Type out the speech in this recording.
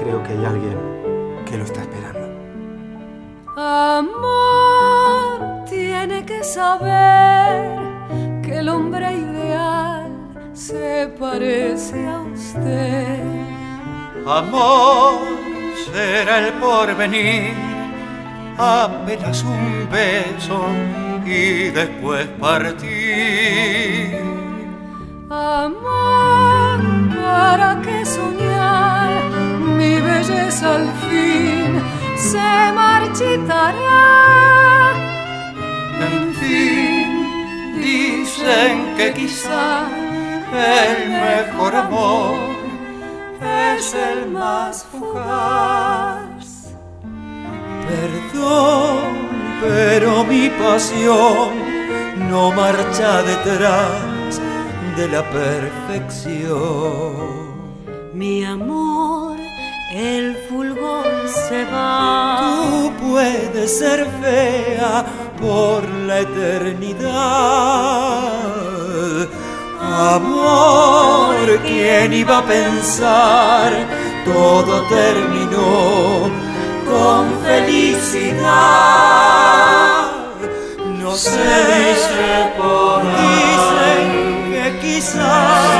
creo que hay alguien que lo está esperando. Amor, tiene que saber que el hombre ideal se parece a usted. Amor, será el porvenir, apenas un beso y después partir. Amor, ¿para qué soñar? Mi belleza al fin se marchitará. En fin, dicen que quizá el mejor amor es el más fugaz. Perdón, pero mi pasión no marcha detrás de la perfección. Mi amor, el fulgor se va. Tú puedes ser fea por la eternidad. Amor, ¿quién iba a pensar? Todo terminó con felicidad. No se dice por ahí. Dicen que quizás